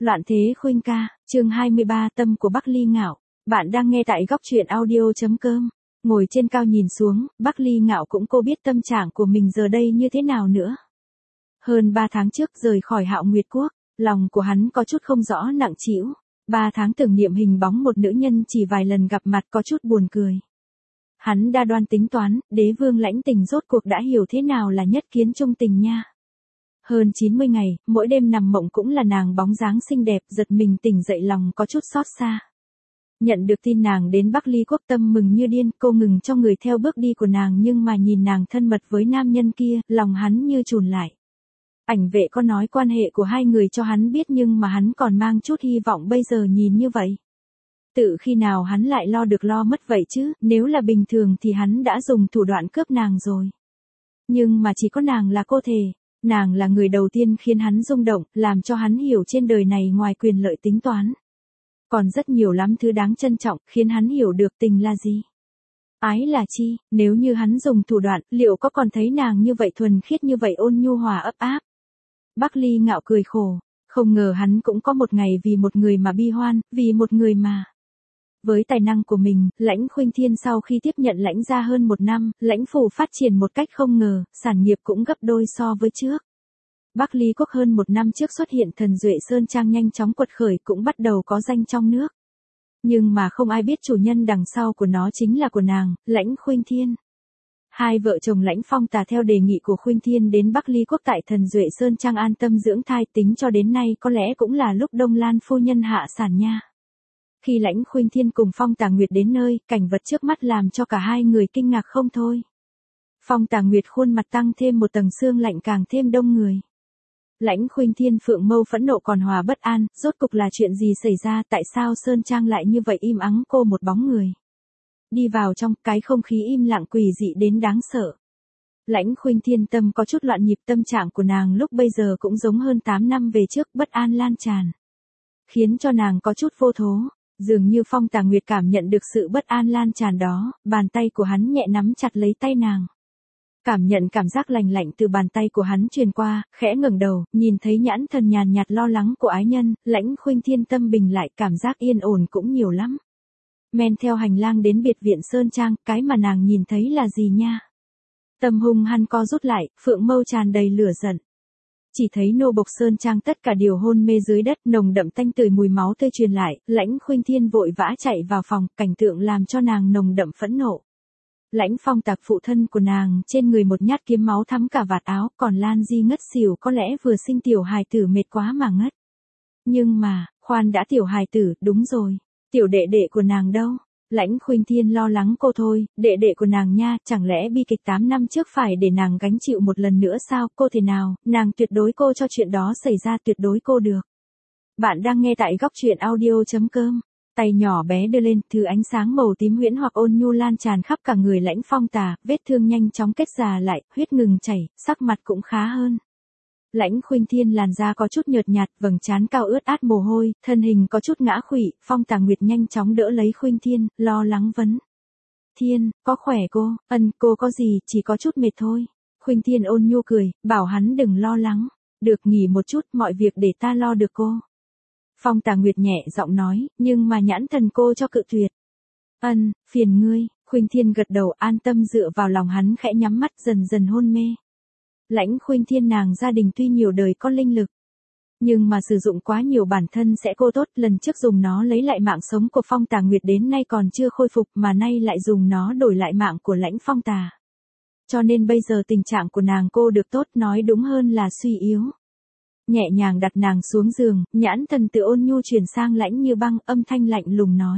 Loạn thế khuynh ca, chương 23 tâm của Bắc Ly Ngạo. Bạn đang nghe tại góc truyện audio.com. Ngồi trên cao nhìn xuống, Bắc Ly Ngạo cũng cô biết tâm trạng của mình giờ đây như thế nào nữa. Hơn 3 tháng trước rời khỏi Hạo Nguyệt Quốc, lòng của hắn có chút không rõ nặng trĩu. 3 tháng tưởng niệm hình bóng một nữ nhân chỉ vài lần gặp mặt có chút buồn cười. Hắn đa đoan tính toán, đế vương Lãnh Tình rốt cuộc đã hiểu thế nào là nhất kiến trung tình nha. Hơn 90 ngày, mỗi đêm nằm mộng cũng là nàng bóng dáng xinh đẹp, giật mình tỉnh dậy lòng có chút xót xa. Nhận được tin nàng đến Bắc Ly Quốc tâm mừng như điên, cô ngừng cho người theo bước đi của nàng nhưng mà nhìn nàng thân mật với nam nhân kia, lòng hắn như chùn lại. Ảnh vệ có nói quan hệ của hai người cho hắn biết nhưng mà hắn còn mang chút hy vọng bây giờ nhìn như vậy. Tự khi nào hắn lại lo được lo mất vậy chứ, nếu là bình thường thì hắn đã dùng thủ đoạn cướp nàng rồi. Nhưng mà chỉ có nàng là cô thể. Nàng là người đầu tiên khiến hắn rung động, làm cho hắn hiểu trên đời này ngoài quyền lợi tính toán. Còn rất nhiều lắm thứ đáng trân trọng, khiến hắn hiểu được tình là gì. Ái là chi, nếu như hắn dùng thủ đoạn, liệu có còn thấy nàng như vậy thuần khiết như vậy ôn nhu hòa ấp áp. Bắc Ly Ngạo cười khổ, không ngờ hắn cũng có một ngày vì một người mà bi hoan, vì một người mà. Với tài năng của mình, Lãnh Khuynh Thiên sau khi tiếp nhận Lãnh gia hơn 1 năm, Lãnh phủ phát triển một cách không ngờ, sản nghiệp cũng gấp đôi so với trước. Bắc Ly Quốc hơn 1 năm trước xuất hiện thần Duệ Sơn Trang nhanh chóng quật khởi cũng bắt đầu có danh trong nước. Nhưng mà không ai biết chủ nhân đằng sau của nó chính là của nàng, Lãnh Khuynh Thiên. Hai vợ chồng Lãnh Phong Tà theo đề nghị của Khuynh Thiên đến Bắc Ly Quốc tại thần Duệ Sơn Trang an tâm dưỡng thai, tính cho đến nay có lẽ cũng là lúc Đông Lan phu nhân hạ sản nha. Khi Lãnh Khuynh Thiên cùng Phong Tà Nguyệt đến nơi, cảnh vật trước mắt làm cho cả hai người kinh ngạc không thôi. Phong Tà Nguyệt khuôn mặt tăng thêm một tầng sương lạnh càng thêm đông người. Lãnh Khuynh Thiên phượng mâu phẫn nộ còn hòa bất an, rốt cục là chuyện gì xảy ra, tại sao Sơn Trang lại như vậy im ắng cô một bóng người. Đi vào trong, cái không khí im lặng quỷ dị đến đáng sợ. Lãnh Khuynh Thiên tâm có chút loạn nhịp, tâm trạng của nàng lúc bây giờ cũng giống hơn 8 năm về trước, bất an lan tràn. Khiến cho nàng có chút vô thố. Dường như Phong Tà Nguyệt cảm nhận được sự bất an lan tràn đó, bàn tay của hắn nhẹ nắm chặt lấy tay nàng. Cảm nhận cảm giác lành lạnh từ bàn tay của hắn truyền qua, khẽ ngẩng đầu, nhìn thấy nhãn thần nhàn nhạt lo lắng của ái nhân, Lãnh Khuynh Thiên tâm bình lại, cảm giác yên ổn cũng nhiều lắm. Men theo hành lang đến biệt viện Sơn Trang, cái mà nàng nhìn thấy là gì nha? Tâm hung hăng co rút lại, phượng mâu tràn đầy lửa giận. Chỉ thấy nô bộc Sơn Trang tất cả đều hôn mê dưới đất, nồng đậm tanh tưởi mùi máu tươi truyền lại, Lãnh Khuynh Thiên vội vã chạy vào phòng, cảnh tượng làm cho nàng nồng đậm phẫn nộ. Lãnh Phong Tạc phụ thân của nàng, trên người một nhát kiếm máu thắm cả vạt áo, còn Lan Di ngất xỉu, có lẽ vừa sinh tiểu hài tử mệt quá mà ngất. Nhưng mà, khoan đã, tiểu hài tử, đúng rồi, tiểu đệ đệ của nàng đâu? Lãnh Khuynh Thiên lo lắng cô thôi, đệ đệ của nàng nha, chẳng lẽ bi kịch 8 năm trước phải để nàng gánh chịu một lần nữa sao, cô thể nào, nàng tuyệt đối cô cho chuyện đó xảy ra, tuyệt đối cô được. Bạn đang nghe tại góc truyện audio.com, tay nhỏ bé đưa lên, thứ ánh sáng màu tím huyễn hoặc ôn nhu lan tràn khắp cả người Lãnh Phong Tà, vết thương nhanh chóng kết già lại, huyết ngừng chảy, sắc mặt cũng khá hơn. Lãnh Khuynh Thiên làn da có chút nhợt nhạt, vầng trán cao ướt át mồ hôi, thân hình có chút ngã khuỵu, Phong Tà Nguyệt nhanh chóng đỡ lấy Khuynh Thiên, lo lắng vấn. Thiên, có khỏe cô? Cô có gì, chỉ có chút mệt thôi. Khuynh Thiên ôn nhu cười, bảo hắn đừng lo lắng, được nghỉ một chút, mọi việc để ta lo được cô. Phong Tà Nguyệt nhẹ giọng nói, nhưng mà nhãn thần cô cho cự tuyệt. Phiền ngươi, Khuynh Thiên gật đầu an tâm dựa vào lòng hắn khẽ nhắm mắt dần dần hôn mê. Lãnh Khuynh Thiên nàng gia đình tuy nhiều đời có linh lực, nhưng mà sử dụng quá nhiều bản thân sẽ cô tốt, lần trước dùng nó lấy lại mạng sống của Phong Tà Nguyệt đến nay còn chưa khôi phục mà nay lại dùng nó đổi lại mạng của Lãnh Phong Tà. Cho nên bây giờ tình trạng của nàng cô được tốt, nói đúng hơn là suy yếu. Nhẹ nhàng đặt nàng xuống giường, nhãn thần từ ôn nhu chuyển sang lạnh như băng, âm thanh lạnh lùng nói.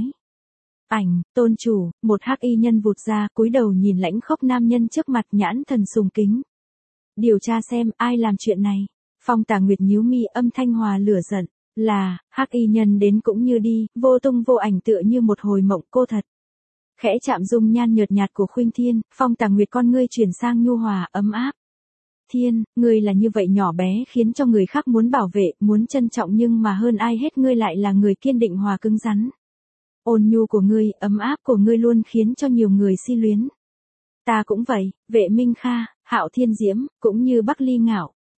Tôn chủ, một hắc y nhân vụt ra, cúi đầu nhìn lãnh khốc nam nhân trước mặt, nhãn thần sùng kính. Điều tra xem, ai làm chuyện này. Phong Tà Nguyệt nhíu mi, âm thanh hòa lửa giận. Là, hắc y nhân đến cũng như đi, vô tung vô ảnh tựa như một hồi mộng cô thật. Khẽ chạm dung nhan nhợt nhạt của Khuynh Thiên, Phong Tà Nguyệt con ngươi chuyển sang nhu hòa, ấm áp. Thiên, ngươi là như vậy nhỏ bé khiến cho người khác muốn bảo vệ, muốn trân trọng nhưng mà hơn ai hết ngươi lại là người kiên định hòa cứng rắn. Ôn nhu của ngươi, ấm áp của ngươi luôn khiến cho nhiều người si luyến. Ta cũng vậy, Vệ Minh Kha, Hạo Thiên Diễm, cũng như Bắc Ly Ngạo.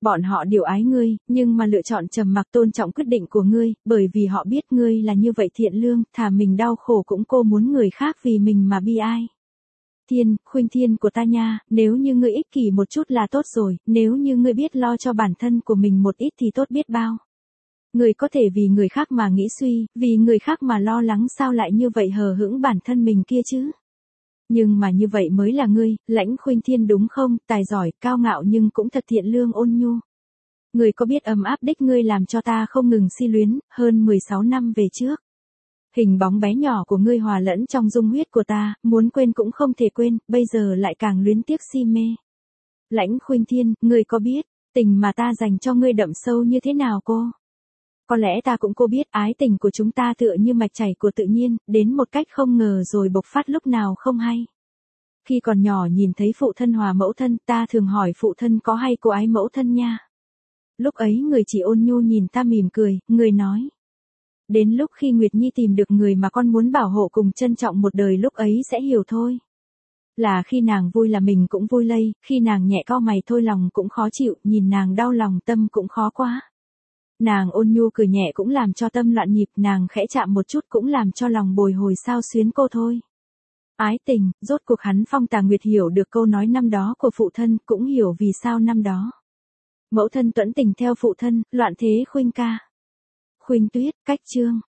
Bọn họ đều ái ngươi, nhưng mà lựa chọn trầm mặc tôn trọng quyết định của ngươi, bởi vì họ biết ngươi là như vậy thiện lương, thà mình đau khổ cũng cô muốn người khác vì mình mà bi ai. Thiên, Khuynh Thiên của ta nha, nếu như ngươi ích kỷ một chút là tốt rồi, nếu như ngươi biết lo cho bản thân của mình một ít thì tốt biết bao. Ngươi có thể vì người khác mà nghĩ suy, vì người khác mà lo lắng sao lại như vậy hờ hững bản thân mình kia chứ? Nhưng mà như vậy mới là ngươi, Lãnh Khuynh Thiên đúng không, tài giỏi, cao ngạo nhưng cũng thật thiện lương ôn nhu. Ngươi có biết ấm áp đích ngươi làm cho ta không ngừng si luyến, hơn 16 năm về trước. Hình bóng bé nhỏ của ngươi hòa lẫn trong dung huyết của ta, muốn quên cũng không thể quên, bây giờ lại càng luyến tiếc si mê. Lãnh Khuynh Thiên, ngươi có biết, tình mà ta dành cho ngươi đậm sâu như thế nào cô? Có lẽ ta cũng cô biết ái tình của chúng ta tựa như mạch chảy của tự nhiên, đến một cách không ngờ rồi bộc phát lúc nào không hay. Khi còn nhỏ nhìn thấy phụ thân hòa mẫu thân, ta thường hỏi phụ thân có hay cô ái mẫu thân nha. Lúc ấy người chỉ ôn nhu nhìn ta mỉm cười, người nói. Đến lúc khi Nguyệt Nhi tìm được người mà con muốn bảo hộ cùng trân trọng một đời lúc ấy sẽ hiểu thôi. Là khi nàng vui là mình cũng vui lây, khi nàng nhẹ cau mày thôi lòng cũng khó chịu, nhìn nàng đau lòng tâm cũng khó quá. Nàng ôn nhu cười nhẹ cũng làm cho tâm loạn nhịp, nàng khẽ chạm một chút cũng làm cho lòng bồi hồi sao xuyến cô thôi. Ái tình, rốt cuộc hắn Phong Tà Nguyệt hiểu được câu nói năm đó của phụ thân, cũng hiểu vì sao năm đó. Mẫu thân tuẫn tình theo phụ thân, loạn thế Khuynh ca. Khuynh Tuyết, cách chương.